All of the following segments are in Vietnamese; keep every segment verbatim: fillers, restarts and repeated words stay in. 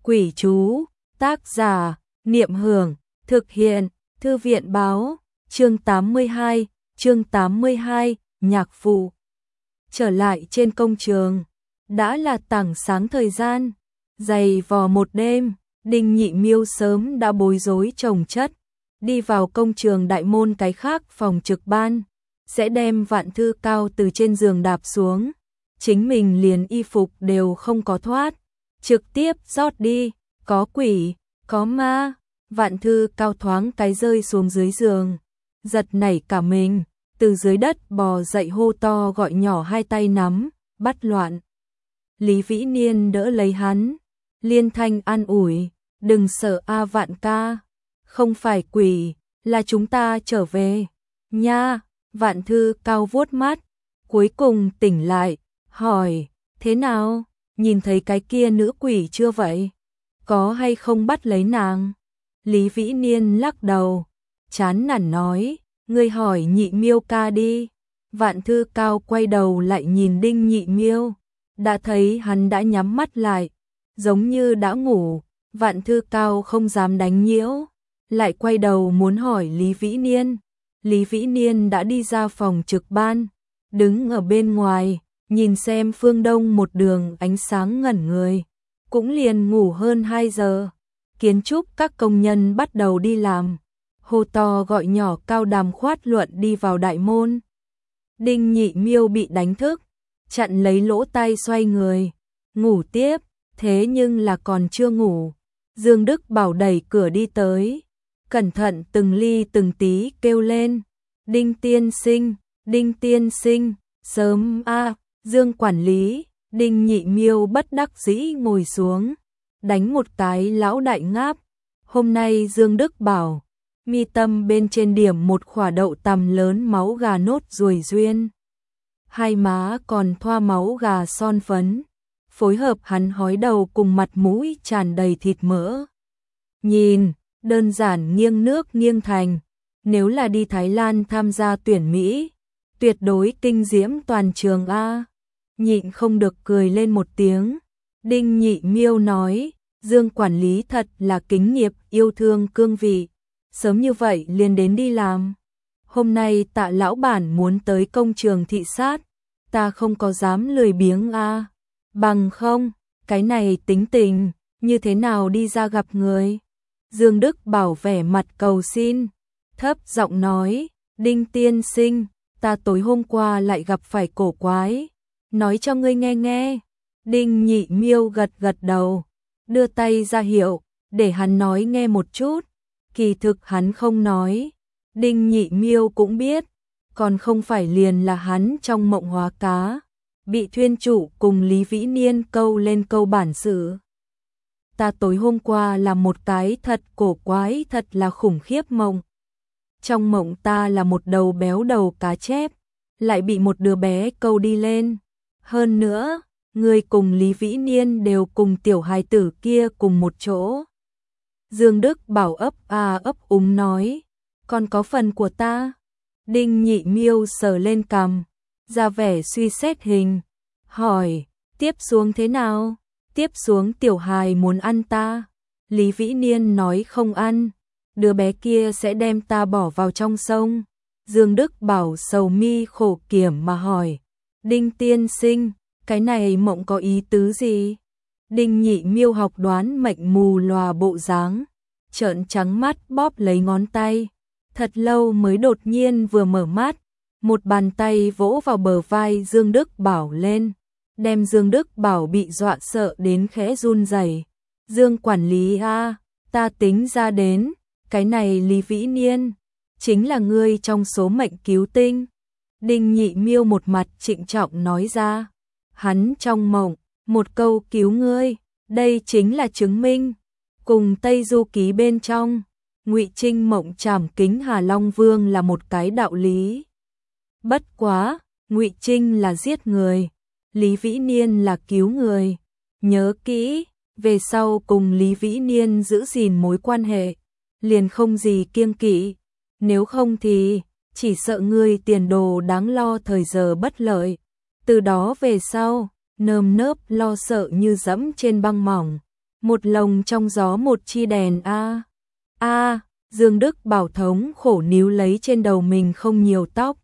Quỷ chú, tác giả, Niệm Hưởng, thực hiện, Thư viện báo, chương tám mươi hai, chương tám mươi hai, nhạc phụ. Trở lại trên công trường, đã là tảng sáng thời gian, dày vò một đêm, Đinh Nhị Miêu sớm đã bối rối chồng chất, đi vào công trường đại môn cái khác phòng trực ban, sẽ đem Vạn Thư Cao từ trên giường đạp xuống, chính mình liền y phục đều không có thoát, trực tiếp rót đi, có quỷ, có ma. Vạn Thư Cao thoáng cái rơi xuống dưới giường, giật nảy cả mình, từ dưới đất bò dậy hô to gọi nhỏ hai tay nắm, bắt loạn. Lý Vĩ Niên đỡ lấy hắn, liên thanh an ủi, đừng sợ a Vạn ca, không phải quỷ, là chúng ta trở về, nha. Vạn Thư Cao vuốt mắt, cuối cùng tỉnh lại, hỏi, thế nào, nhìn thấy cái kia nữ quỷ chưa vậy? Có hay không bắt lấy nàng? Lý Vĩ Niên lắc đầu, chán nản nói, ngươi hỏi Nhị Miêu ca đi. Vạn Thư Cao quay đầu lại nhìn Đinh Nhị Miêu, đã thấy hắn đã nhắm mắt lại, giống như đã ngủ. Vạn Thư Cao không dám đánh nhiễu, lại quay đầu muốn hỏi Lý Vĩ Niên. Lý Vĩ Niên đã đi ra phòng trực ban, đứng ở bên ngoài, nhìn xem phương đông một đường ánh sáng ngẩn người, cũng liền ngủ hơn hai giờ. Kiến trúc các công nhân bắt đầu đi làm, hô to gọi nhỏ cao đàm khoát luận đi vào đại môn. Đinh Nhị Miêu bị đánh thức, chặn lấy lỗ tai xoay người, ngủ tiếp, thế nhưng là còn chưa ngủ. Dương Đức Bảo đẩy cửa đi tới, cẩn thận từng ly từng tí kêu lên, Đinh tiên sinh, Đinh tiên sinh, sớm a. À, Dương quản lý. Đinh Nhị Miêu bất đắc dĩ ngồi xuống, đánh một cái lão đại ngáp. Hôm nay Dương Đức Bảo, mi tâm bên trên điểm một khỏa đậu tằm lớn máu gà nốt ruồi duyên. Hai má còn thoa máu gà son phấn, phối hợp hắn hói đầu cùng mặt mũi tràn đầy thịt mỡ. Nhìn, đơn giản nghiêng nước nghiêng thành, nếu là đi Thái Lan tham gia tuyển Mỹ, tuyệt đối kinh diễm toàn trường a. Nhịn không được cười lên một tiếng. Đinh Nhị Miêu nói, Dương quản lý thật là kính nghiệp yêu thương cương vị, sớm như vậy liền đến đi làm. Hôm nay Tạ lão bản muốn tới công trường thị sát, ta không có dám lười biếng a. Bằng không, cái này tính tình, như thế nào đi ra gặp người? Dương Đức Bảo vẻ mặt cầu xin, thấp giọng nói, Đinh tiên sinh, ta tối hôm qua lại gặp phải cổ quái, nói cho ngươi nghe nghe. Đinh Nhị Miêu gật gật đầu, đưa tay ra hiệu, để hắn nói nghe một chút. Kỳ thực hắn không nói, Đinh Nhị Miêu cũng biết, còn không phải liền là hắn trong mộng hóa cá, bị thuyên chủ cùng Lý Vĩ Niên câu lên câu bản sự. Ta tối hôm qua là một cái thật cổ quái thật là khủng khiếp mộng. Trong mộng ta là một đầu béo đầu cá chép, lại bị một đứa bé câu đi lên. Hơn nữa, người cùng Lý Vĩ Niên đều cùng tiểu hài tử kia cùng một chỗ. Dương Đức Bảo ấp à ấp úng nói, còn có phần của ta. Đinh Nhị Miêu sờ lên cằm, ra vẻ suy xét hình, hỏi, tiếp xuống thế nào? Tiếp xuống tiểu hài muốn ăn ta. Lý Vĩ Niên nói không ăn, đứa bé kia sẽ đem ta bỏ vào trong sông. Dương Đức Bảo sầu mi khổ kiểm mà hỏi, Đinh tiên sinh, cái này mộng có ý tứ gì? Đinh Nhị Miêu học đoán mệnh mù lòa bộ dáng, trợn trắng mắt bóp lấy ngón tay, thật lâu mới đột nhiên vừa mở mắt, một bàn tay vỗ vào bờ vai Dương Đức Bảo lên, đem Dương Đức Bảo bị dọa sợ đến khẽ run rẩy. Dương quản lý a, ta tính ra đến, cái này Lý Vĩ Niên, chính là ngươi trong số mệnh cứu tinh. Đinh Nhị Miêu một mặt trịnh trọng nói ra, hắn trong mộng, một câu cứu ngươi, đây chính là chứng minh, cùng Tây Du Ký bên trong, Ngụy Trinh mộng trảm kính Hà Long Vương là một cái đạo lý. Bất quá, Ngụy Trinh là giết người, Lý Vĩ Niên là cứu người, nhớ kỹ, về sau cùng Lý Vĩ Niên giữ gìn mối quan hệ, liền không gì kiêng kỵ, nếu không thì chỉ sợ ngươi tiền đồ đáng lo thời giờ bất lợi. Từ đó về sau, nơm nớp lo sợ như dẫm trên băng mỏng, Một lồng trong gió một chi đèn a. A, Dương Đức Bảo thống khổ níu lấy trên đầu mình không nhiều tóc.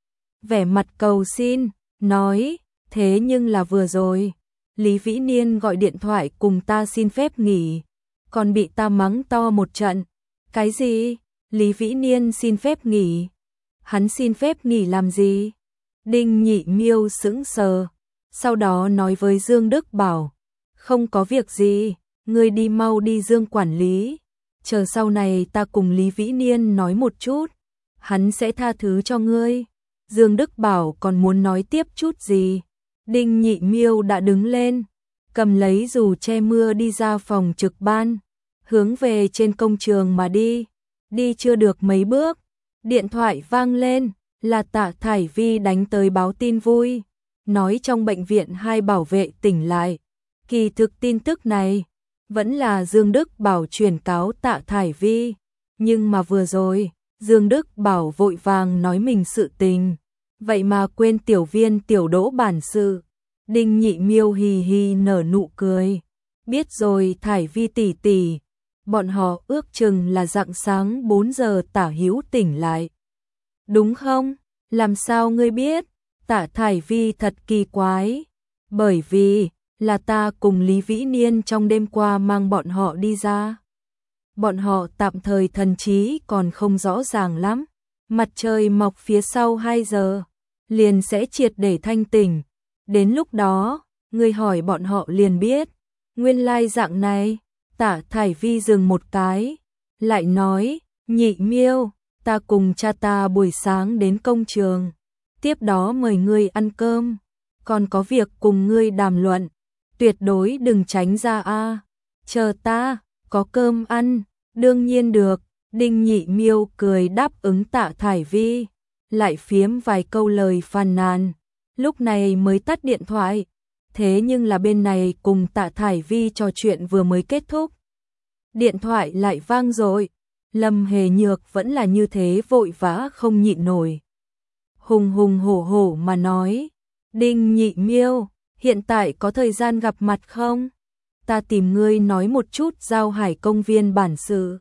Vẻ mặt cầu xin, nói, thế nhưng là vừa rồi, Lý Vĩ Niên gọi điện thoại cùng ta xin phép nghỉ, còn bị ta mắng to một trận. Cái gì? Lý Vĩ Niên xin phép nghỉ? Hắn xin phép nghỉ làm gì? Đinh Nhị Miêu sững sờ, sau đó nói với Dương Đức Bảo, không có việc gì, ngươi đi mau đi Dương quản lý, chờ sau này ta cùng Lý Vĩ Niên nói một chút, hắn sẽ tha thứ cho ngươi. Dương Đức Bảo còn muốn nói tiếp chút gì, Đinh Nhị Miêu đã đứng lên, cầm lấy dù che mưa đi ra phòng trực ban, hướng về trên công trường mà đi. Đi chưa được mấy bước, điện thoại vang lên, là Tạ Thải Vi đánh tới báo tin vui, nói trong bệnh viện hai bảo vệ tỉnh lại. Kỳ thực tin tức này vẫn là Dương Đức Bảo truyền cáo Tạ Thải Vi, nhưng mà vừa rồi, Dương Đức Bảo vội vàng nói mình sự tình, vậy mà quên tiểu viên tiểu đỗ bản sự. Đinh Nhị Miêu hì hì nở nụ cười, biết rồi Thải Vi tỷ tỷ, bọn họ ước chừng là rạng sáng bốn giờ tả hữu tỉnh lại. Đúng không? Làm sao ngươi biết? Tạ Thải Vi thật kỳ quái, bởi vì là ta cùng Lý Vĩ Niên trong đêm qua mang bọn họ đi ra. Bọn họ tạm thời thần trí còn không rõ ràng lắm, mặt trời mọc phía sau hai giờ, liền sẽ triệt để thanh tỉnh. Đến lúc đó, ngươi hỏi bọn họ liền biết, nguyên lai dạng này. Tạ Thải Vi dừng một cái, lại nói, Nhị Miêu, ta cùng cha ta buổi sáng đến công trường, tiếp đó mời ngươi ăn cơm, còn có việc cùng ngươi đàm luận, tuyệt đối đừng tránh ra a. Chờ ta, có cơm ăn, đương nhiên được. Đinh Nhị Miêu cười đáp ứng Tạ Thải Vi, lại phiếm vài câu lời phàn nàn, lúc này mới tắt điện thoại. Thế nhưng là bên này cùng Tạ Thải Vi trò chuyện vừa mới kết thúc, điện thoại lại vang rồi. Lâm Hề Nhược vẫn là như thế vội vã không nhịn nổi, hùng hùng hổ hổ mà nói, Đinh Nhị Miêu, hiện tại có thời gian gặp mặt không? Ta tìm ngươi nói một chút Giao Hải công viên bản sự.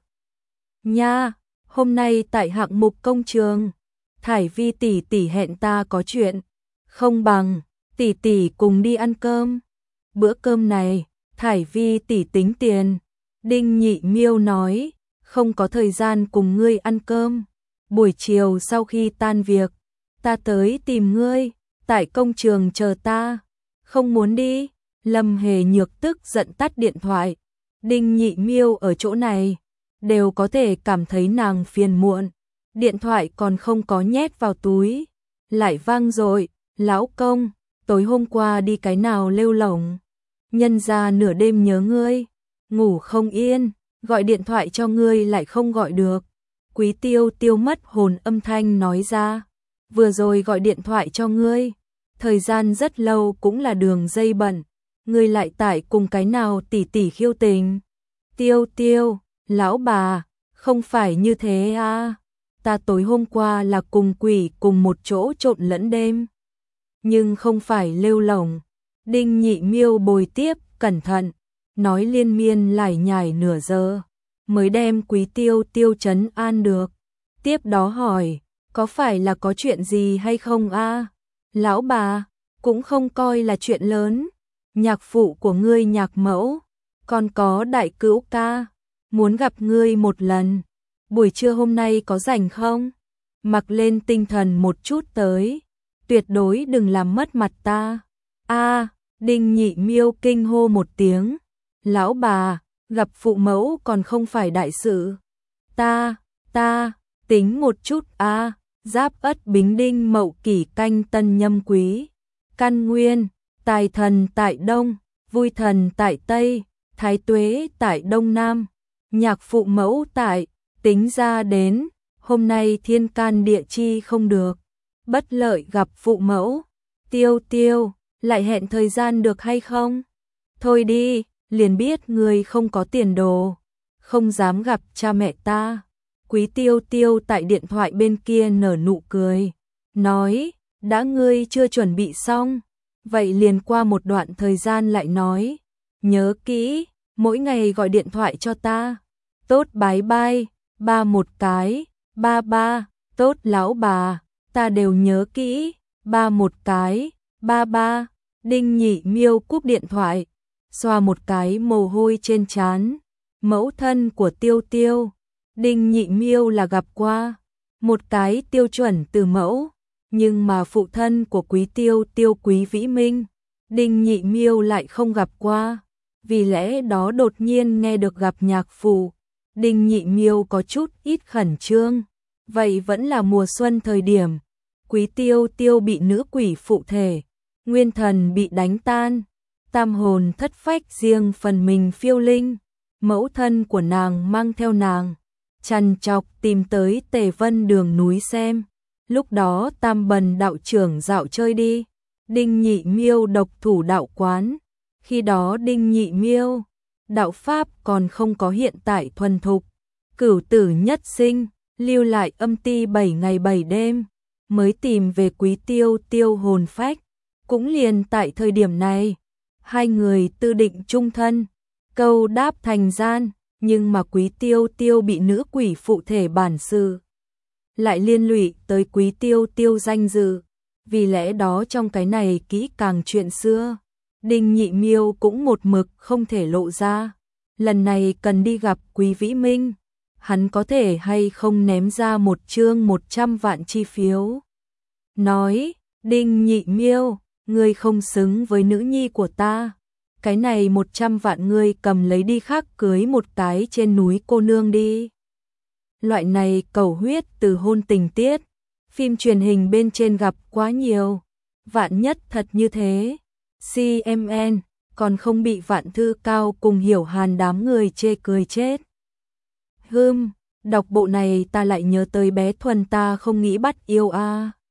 Nha, hôm nay tại hạng mục công trường, Thải Vi tỷ tỷ hẹn ta có chuyện, không bằng tỷ tỷ cùng đi ăn cơm. Bữa cơm này, Thải Vi tỷ tính tiền. Đinh Nhị Miêu nói, không có thời gian cùng ngươi ăn cơm. Buổi chiều sau khi tan việc, ta tới tìm ngươi, tại công trường chờ ta. Không muốn đi. Lâm Hề Nhược tức giận tắt điện thoại. Đinh Nhị Miêu ở chỗ này, đều có thể cảm thấy nàng phiền muộn. Điện thoại còn không có nhét vào túi, lại vang rồi, lão công, tối hôm qua đi cái nào lêu lổng, nhân ra nửa đêm nhớ ngươi, ngủ không yên, gọi điện thoại cho ngươi lại không gọi được. Quý Tiêu Tiêu mất hồn âm thanh nói ra, vừa rồi gọi điện thoại cho ngươi, thời gian rất lâu cũng là đường dây bận, ngươi lại tại cùng cái nào tỷ tỷ khiêu tình. Tiêu Tiêu, lão bà, không phải như thế à, ta tối hôm qua là cùng quỷ cùng một chỗ trộn lẫn đêm, nhưng không phải lêu lổng. Đinh Nhị Miêu bồi tiếp, cẩn thận, nói liên miên lải nhải nửa giờ, mới đem Quý Tiêu Tiêu trấn an được. Tiếp đó hỏi, có phải là có chuyện gì hay không a? À? Lão bà, cũng không coi là chuyện lớn, nhạc phụ của ngươi Nhạc mẫu, còn có đại cữu ca, muốn gặp ngươi một lần, buổi trưa hôm nay có rảnh không? Mặc lên tinh thần một chút tới, tuyệt đối đừng làm mất mặt ta. A, à, Đinh Nhị Miêu kinh hô một tiếng, lão bà, gặp phụ mẫu còn không phải đại sự. Ta, ta, tính một chút a, à, Giáp Ất Bính Đinh Mậu Kỷ Canh Tân Nhâm Quý, Căn Nguyên, Tài Thần tại Đông, Vui Thần tại Tây, Thái Tuế tại Đông Nam, nhạc phụ mẫu tại, tính ra đến, hôm nay thiên can địa chi không được, bất lợi gặp phụ mẫu. Tiêu Tiêu, lại hẹn thời gian được hay không? Thôi đi, liền biết người không có tiền đồ, không dám gặp cha mẹ ta. Quý Tiêu Tiêu tại điện thoại bên kia nở nụ cười, nói, đã ngươi chưa chuẩn bị xong, vậy liền qua một đoạn thời gian lại nói, nhớ kỹ, mỗi ngày gọi điện thoại cho ta. Tốt bái bai, ba một cái, ba ba, tốt lão bà, ta đều nhớ kỹ, ba một cái, ba ba. Đinh Nhị Miêu cúp điện thoại, xoa một cái mồ hôi trên trán. Mẫu thân của Tiêu Tiêu, Đinh Nhị Miêu là gặp qua, một cái tiêu chuẩn từ mẫu, nhưng mà phụ thân của Quý Tiêu Tiêu Quý Vĩ Minh, Đinh Nhị Miêu lại không gặp qua, vì lẽ đó đột nhiên nghe được gặp nhạc phụ, Đinh Nhị Miêu có chút ít khẩn trương. Vậy vẫn là mùa xuân thời điểm, Quý Tiêu Tiêu bị nữ quỷ phụ thể, nguyên thần bị đánh tan, tam hồn thất phách riêng phần mình phiêu linh, mẫu thân của nàng mang theo nàng, trằn trọc tìm tới Tề Vân đường núi xem. Lúc đó Tam Bần đạo trưởng dạo chơi đi, Đinh Nhị Miêu độc thủ đạo quán, khi đó Đinh Nhị Miêu, đạo pháp còn không có hiện tại thuần thục, cửu tử nhất sinh, lưu lại âm ti bảy ngày bảy đêm, mới tìm về Quý Tiêu Tiêu hồn phách, cũng liền tại thời điểm này, hai người tư định chung thân, câu đáp thành gian, nhưng mà Quý Tiêu Tiêu bị nữ quỷ phụ thể bản sự, lại liên lụy tới Quý Tiêu Tiêu danh dự, vì lẽ đó trong cái này kỹ càng chuyện xưa, Đinh Nhị Miêu cũng một mực không thể lộ ra, lần này cần đi gặp Quý Vĩ Minh, hắn có thể hay không ném ra một chương một trăm vạn chi phiếu. Nói, Đinh Nhị Miêu, ngươi không xứng với nữ nhi của ta, cái này một trăm vạn ngươi cầm lấy đi khác cưới một cái trên núi cô nương đi. Loại này cầu huyết từ hôn tình tiết, phim truyền hình bên trên gặp quá nhiều, vạn nhất thật như thế, xê em en còn không bị Vạn Thư Cao cùng Hiểu Hàn đám người chê cười chết. Hừm, đọc bộ này ta lại nhớ tới bé Thuần ta không nghĩ bắt yêu a. À.